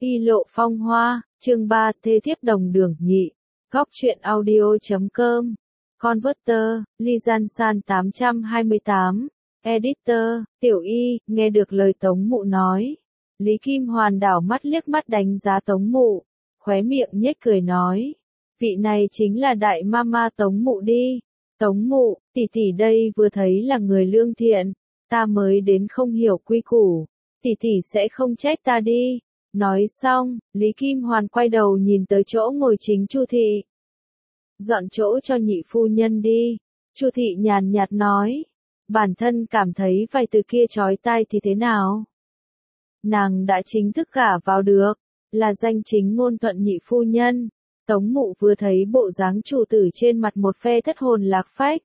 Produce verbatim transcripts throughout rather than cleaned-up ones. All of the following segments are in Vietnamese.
Y lộ phong hoa, chương ba thê thiếp đồng đường nhị. Góc truyện audio chấm com. Converter, Lisan San tám trăm hai mươi tám. Editor, Tiểu Y, nghe được lời Tống Mụ nói. Lý Kim Hoàn đảo mắt liếc mắt đánh giá Tống Mụ, khóe miệng nhếch cười nói. Vị này chính là đại mama Tống Mụ đi. Tống Mụ, tỷ tỷ đây vừa thấy là người lương thiện, ta mới đến không hiểu quy củ, tỷ tỷ sẽ không trách ta đi. Nói xong, Lý Kim Hoàn quay đầu nhìn tới chỗ ngồi chính Chu thị. Dọn chỗ cho nhị phu nhân đi. Chu thị nhàn nhạt nói. Bản thân cảm thấy vài từ kia chói tai thì thế nào? Nàng đã chính thức gả vào được, là danh chính ngôn thuận nhị phu nhân. Tống Mụ vừa thấy bộ dáng chủ tử trên mặt một phe thất hồn lạc phách.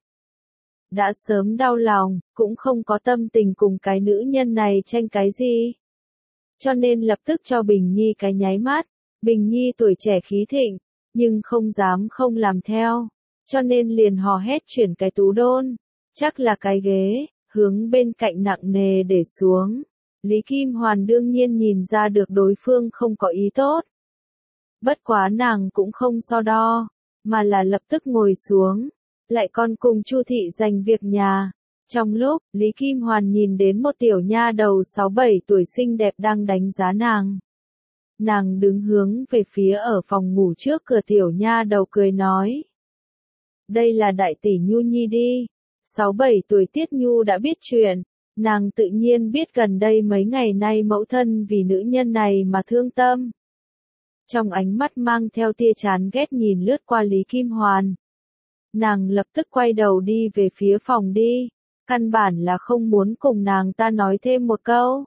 Đã sớm đau lòng, cũng không có tâm tình cùng cái nữ nhân này tranh cái gì. Cho nên lập tức cho Bình Nhi cái nháy mắt. Bình Nhi tuổi trẻ khí thịnh, nhưng không dám không làm theo. Cho nên liền hò hét chuyển cái tú đôn, chắc là cái ghế, hướng bên cạnh nặng nề để xuống. Lý Kim Hoàn đương nhiên nhìn ra được đối phương không có ý tốt. Bất quá nàng cũng không so đo, mà là lập tức ngồi xuống, lại còn cùng Chu thị giành việc nhà. Trong lúc, Lý Kim Hoàn nhìn đến một tiểu nha đầu sáu bảy tuổi xinh đẹp đang đánh giá nàng. Nàng đứng hướng về phía ở phòng ngủ trước cửa tiểu nha đầu cười nói. Đây là đại tỷ Nhu Nhi đi. sáu bảy tuổi Tiết Nhu đã biết chuyện, nàng tự nhiên biết gần đây mấy ngày nay mẫu thân vì nữ nhân này mà thương tâm. Trong ánh mắt mang theo tia chán ghét nhìn lướt qua Lý Kim Hoàn. Nàng lập tức quay đầu đi về phía phòng đi. Căn bản là không muốn cùng nàng ta nói thêm một câu.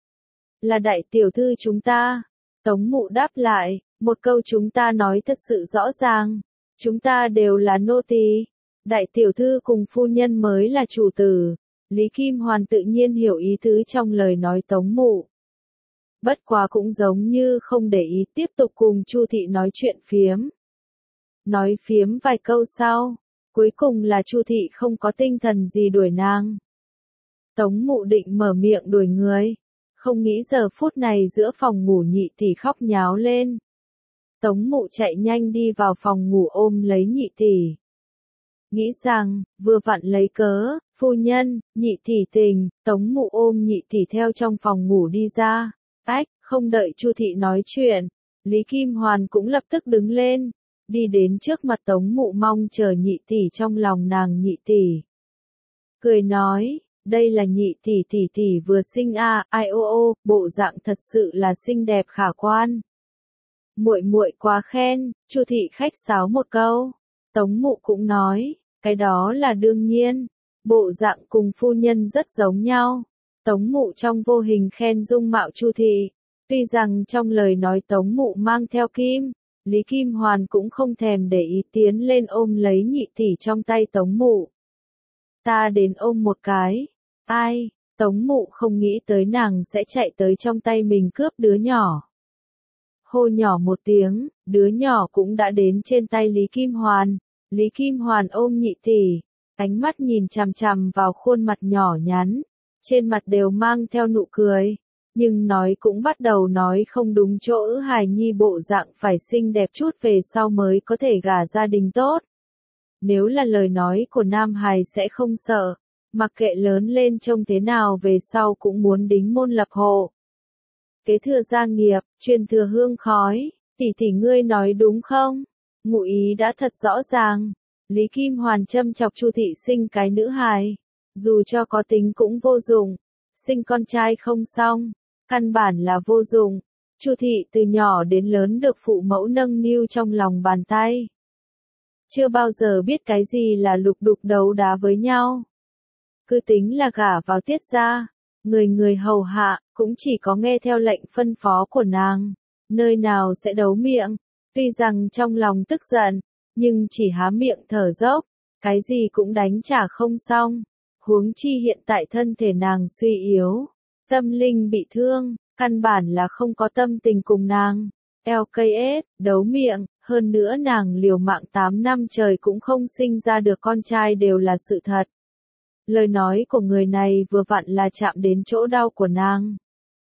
Là đại tiểu thư chúng ta. Tống Mụ đáp lại, một câu chúng ta nói thật sự rõ ràng. Chúng ta đều là nô tỳ. Đại tiểu thư cùng phu nhân mới là chủ tử. Lý Kim Hoàn tự nhiên hiểu ý tứ trong lời nói Tống Mụ. Bất quá cũng giống như không để ý tiếp tục cùng Chu thị nói chuyện phiếm. Nói phiếm vài câu sau. Cuối cùng là Chu thị không có tinh thần gì đuổi nàng. Tống Mụ định mở miệng đuổi người. Không nghĩ giờ phút này giữa phòng ngủ nhị tỷ khóc nháo lên. Tống Mụ chạy nhanh đi vào phòng ngủ ôm lấy nhị tỷ. Nghĩ rằng, vừa vặn lấy cớ, phu nhân, nhị tỷ tình, Tống Mụ ôm nhị tỷ theo trong phòng ngủ đi ra. Ách, không đợi Chu thị nói chuyện, Lý Kim Hoàn cũng lập tức đứng lên. Đi đến trước mặt Tống Mụ mong chờ nhị tỷ trong lòng nàng nhị tỷ. Cười nói, đây là nhị tỷ tỷ tỷ vừa sinh a, à, ai ô ô, bộ dạng thật sự là xinh đẹp khả quan. Muội muội quá khen, Chu thị khách sáo một câu. Tống Mụ cũng nói, cái đó là đương nhiên, bộ dạng cùng phu nhân rất giống nhau. Tống Mụ trong vô hình khen dung mạo Chu thị, tuy rằng trong lời nói Tống Mụ mang theo kim. Lý Kim Hoàn cũng không thèm để ý tiến lên ôm lấy nhị tỷ trong tay Tống Mụ. Ta đến ôm một cái. Ai, Tống Mụ không nghĩ tới nàng sẽ chạy tới trong tay mình cướp đứa nhỏ. Hô nhỏ một tiếng, đứa nhỏ cũng đã đến trên tay Lý Kim Hoàn. Lý Kim Hoàn ôm nhị tỷ, ánh mắt nhìn chằm chằm vào khuôn mặt nhỏ nhắn, trên mặt đều mang theo nụ cười. Nhưng nói cũng bắt đầu nói không đúng chỗ, hài nhi bộ dạng phải xinh đẹp chút về sau mới có thể gả gia đình tốt. Nếu là lời nói của nam hài sẽ không sợ, mặc kệ lớn lên trông thế nào về sau cũng muốn đính môn lập hộ. Kế thừa gia nghiệp, truyền thừa hương khói, tỷ tỷ ngươi nói đúng không? Ngụ ý đã thật rõ ràng. Lý Kim Hoàn châm chọc Chu thị sinh cái nữ hài, dù cho có tính cũng vô dụng, sinh con trai không xong. Căn bản là vô dụng. Chu thị từ nhỏ đến lớn được phụ mẫu nâng niu trong lòng bàn tay. Chưa bao giờ biết cái gì là lục đục đấu đá với nhau. Cứ tính là gả vào Tiết gia, người người hầu hạ, cũng chỉ có nghe theo lệnh phân phó của nàng. Nơi nào sẽ đấu miệng. Tuy rằng trong lòng tức giận, nhưng chỉ há miệng thở dốc, cái gì cũng đánh trả không xong. Huống chi hiện tại thân thể nàng suy yếu. Tâm linh bị thương, căn bản là không có tâm tình cùng nàng. lờ ca ét, đấu miệng, hơn nữa nàng liều mạng tám năm trời cũng không sinh ra được con trai đều là sự thật. Lời nói của người này vừa vặn là chạm đến chỗ đau của nàng.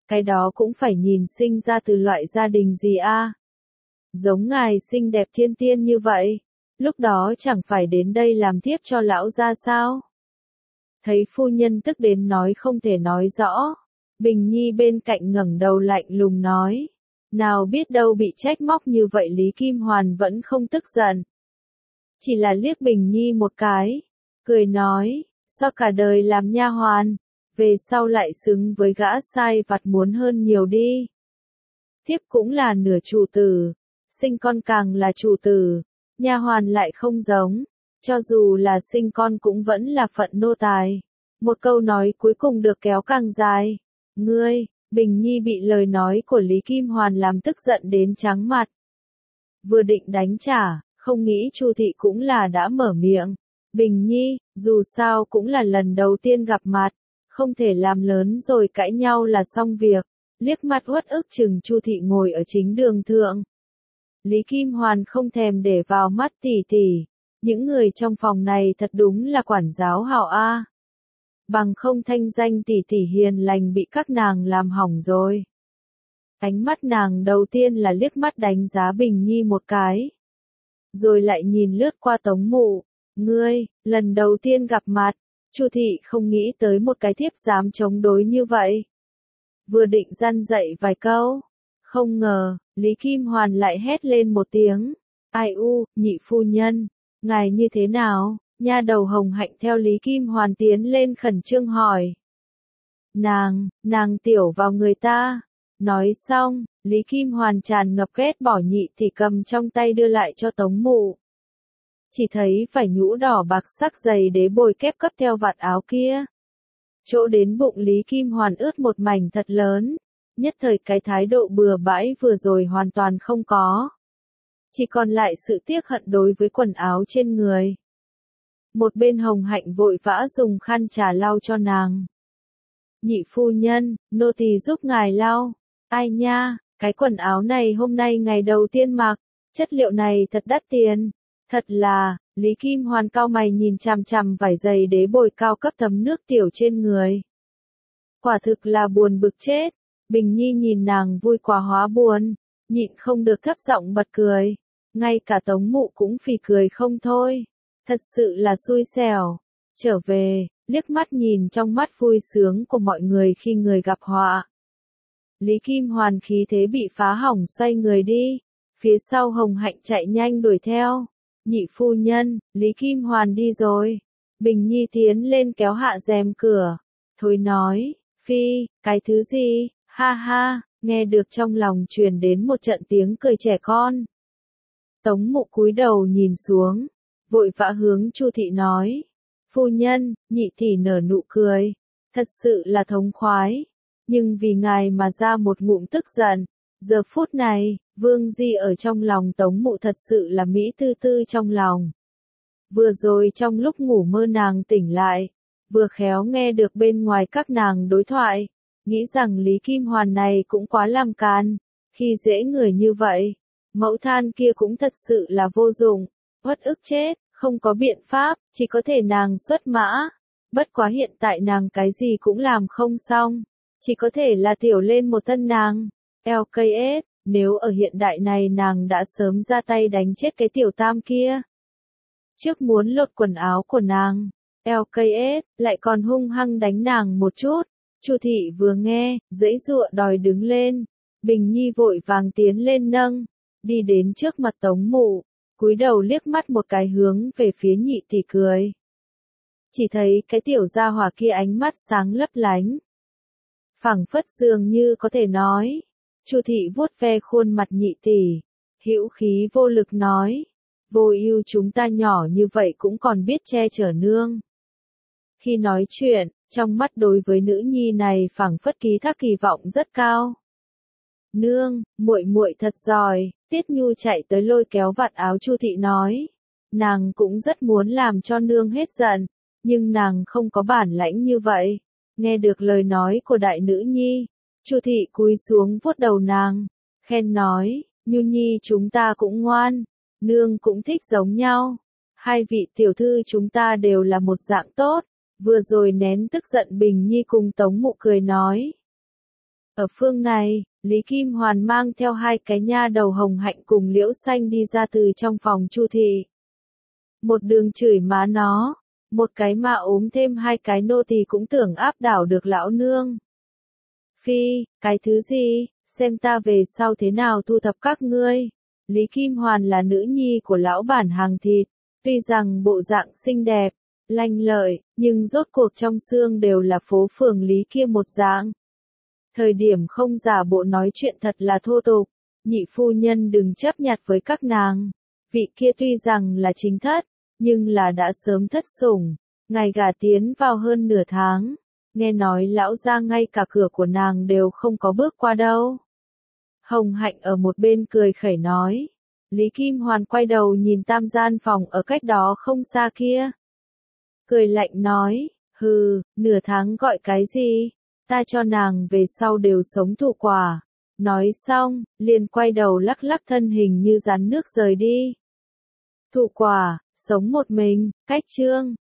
cái đó cũng phải nhìn sinh ra từ loại gia đình gì a. Giống ngài xinh đẹp thiên tiên như vậy, lúc đó chẳng phải đến đây làm thiếp cho lão gia sao? Thấy phu nhân tức đến nói không thể nói rõ, Bình Nhi bên cạnh ngẩng đầu lạnh lùng nói, nào biết đâu bị trách móc như vậy Lý Kim Hoàn vẫn không tức giận. Chỉ là liếc Bình Nhi một cái, cười nói, sao cả đời làm nha hoàn, về sau lại xứng với gã sai vặt muốn hơn nhiều đi. Thiếp cũng là nửa chủ tử, sinh con càng là chủ tử, nha hoàn lại không giống, cho dù là sinh con cũng vẫn là phận nô tài. Một câu nói cuối cùng được kéo càng dài. Ngươi, Bình Nhi bị lời nói của Lý Kim Hoàn làm tức giận đến trắng mặt. Vừa định đánh trả, không nghĩ Chu thị cũng là đã mở miệng. Bình Nhi, dù sao cũng là lần đầu tiên gặp mặt, không thể làm lớn rồi cãi nhau là xong việc. Liếc mắt uất ức chừng Chu thị ngồi ở chính đường thượng. Lý Kim Hoàn không thèm để vào mắt tỷ tỷ. Những người trong phòng này thật đúng là quản giáo hảo a. Bằng không thanh danh tỷ tỷ hiền lành bị các nàng làm hỏng rồi. Ánh mắt nàng đầu tiên là liếc mắt đánh giá Bình Nhi một cái. Rồi lại nhìn lướt qua Tống Mụ. Ngươi, lần đầu tiên gặp mặt, Chu thị không nghĩ tới một cái thiếp dám chống đối như vậy. Vừa định răn dạy vài câu, không ngờ, Lý Kim Hoàn lại hét lên một tiếng. Ai u, nhị phu nhân, ngài như thế nào? Nha đầu Hồng Hạnh theo Lý Kim Hoàn tiến lên khẩn trương hỏi. Nàng, nàng tiểu vào người ta. Nói xong, Lý Kim Hoàn tràn ngập ghét bỏ nhị thì cầm trong tay đưa lại cho Tống Mụ. Chỉ thấy phải nhũ đỏ bạc sắc dày đế bồi kép cấp theo vạt áo kia. Chỗ đến bụng Lý Kim Hoàn ướt một mảnh thật lớn, nhất thời cái thái độ bừa bãi vừa rồi hoàn toàn không có. Chỉ còn lại sự tiếc hận đối với quần áo trên người. Một bên Hồng Hạnh vội vã dùng khăn trà lau cho nàng. Nhị phu nhân, nô tỳ giúp ngài lau. Ai nha, cái quần áo này hôm nay ngày đầu tiên mặc, chất liệu này thật đắt tiền. Thật là, Lý Kim Hoàn cao mày nhìn chằm chằm vải dày đế bồi cao cấp thấm nước tiểu trên người. Quả thực là buồn bực chết. Bình Nhi nhìn nàng vui quá hóa buồn, nhịn không được thấp giọng bật cười. Ngay cả Tống Mụ cũng phì cười không thôi. Thật sự là xui xẻo. Trở về, liếc mắt nhìn trong mắt vui sướng của mọi người khi người gặp họa. Lý Kim Hoàn khí thế bị phá hỏng xoay người đi. Phía sau Hồng Hạnh chạy nhanh đuổi theo. Nhị phu nhân, Lý Kim Hoàn đi rồi. Bình Nhi tiến lên kéo hạ rèm cửa. Thôi nói, phi, cái thứ gì, ha ha, nghe được trong lòng truyền đến một trận tiếng cười trẻ con. Tống Mụ cúi đầu nhìn xuống, vội vã hướng Chu thị nói. Phu nhân, nhị tỷ nở nụ cười, thật sự là thống khoái. Nhưng vì ngài mà ra một ngụm tức giận. Giờ phút này, Vương Di ở trong lòng Tống Mụ thật sự là mỹ tư tư trong lòng. Vừa rồi trong lúc ngủ mơ nàng tỉnh lại, vừa khéo nghe được bên ngoài các nàng đối thoại, nghĩ rằng Lý Kim Hoàn này cũng quá làm can, khi dễ người như vậy, mẫu than kia cũng thật sự là vô dụng, uất ức chết, không có biện pháp, chỉ có thể nàng xuất mã. Bất quá hiện tại nàng cái gì cũng làm không xong, chỉ có thể là tiểu lên một thân nàng. lờ ca ét, nếu ở hiện đại này nàng đã sớm ra tay đánh chết cái tiểu tam kia. Trước muốn lột quần áo của nàng, lờ ca ét, lại còn hung hăng đánh nàng một chút. Chu thị vừa nghe, giãy giụa đòi đứng lên. Bình Nhi vội vàng tiến lên nâng, đi đến trước mặt Tống Mụ, cúi đầu liếc mắt một cái hướng về phía nhị tỷ cười. Chỉ thấy cái tiểu gia hỏa kia ánh mắt sáng lấp lánh. Phảng phất dường như có thể nói. Chu thị vuốt ve khuôn mặt nhị tỷ, hữu khí vô lực nói, vô ưu chúng ta nhỏ như vậy cũng còn biết che chở nương. Khi nói chuyện, trong mắt đối với nữ nhi này phảng phất ký thác kỳ vọng rất cao. Nương, muội muội thật giỏi. Tiết Nhu chạy tới lôi kéo vạt áo Chu thị nói, nàng cũng rất muốn làm cho nương hết giận, nhưng nàng không có bản lãnh như vậy. Nghe được lời nói của đại nữ nhi, Chu thị cúi xuống vuốt đầu nàng, khen nói, Nhu nhi chúng ta cũng ngoan, nương cũng thích giống nhau. Hai vị tiểu thư chúng ta đều là một dạng tốt. Vừa rồi nén tức giận Bình Nhi cùng Tống Mụ cười nói. Ở phương này, Lý Kim Hoàn mang theo hai cái nha đầu Hồng Hạnh cùng Liễu Xanh đi ra từ trong phòng Chu thị. Một đường chửi má nó, một cái mà ốm thêm hai cái nô tỳ cũng tưởng áp đảo được lão nương. Phi, cái thứ gì, xem ta về sau thế nào thu thập các ngươi. Lý Kim Hoàn là nữ nhi của lão bản hàng thịt, tuy rằng bộ dạng xinh đẹp, lanh lợi, nhưng rốt cuộc trong xương đều là phố phường Lý kia một dạng. Thời điểm không giả bộ nói chuyện thật là thô tục, nhị phu nhân đừng chấp nhặt với các nàng. Vị kia tuy rằng là chính thất, nhưng là đã sớm thất sủng, ngày gả tiến vào hơn nửa tháng, nghe nói lão gia ngay cả cửa của nàng đều không có bước qua đâu. Hồng Hạnh ở một bên cười khẩy nói. Lý Kim Hoàn quay đầu nhìn tam gian phòng ở cách đó không xa kia. Cười lạnh nói, hừ, nửa tháng gọi cái gì, ta cho nàng về sau đều sống thụ quả. Nói xong, liền quay đầu lắc lắc thân hình như rắn nước rời đi. Thụ quả, sống một mình, cách chương.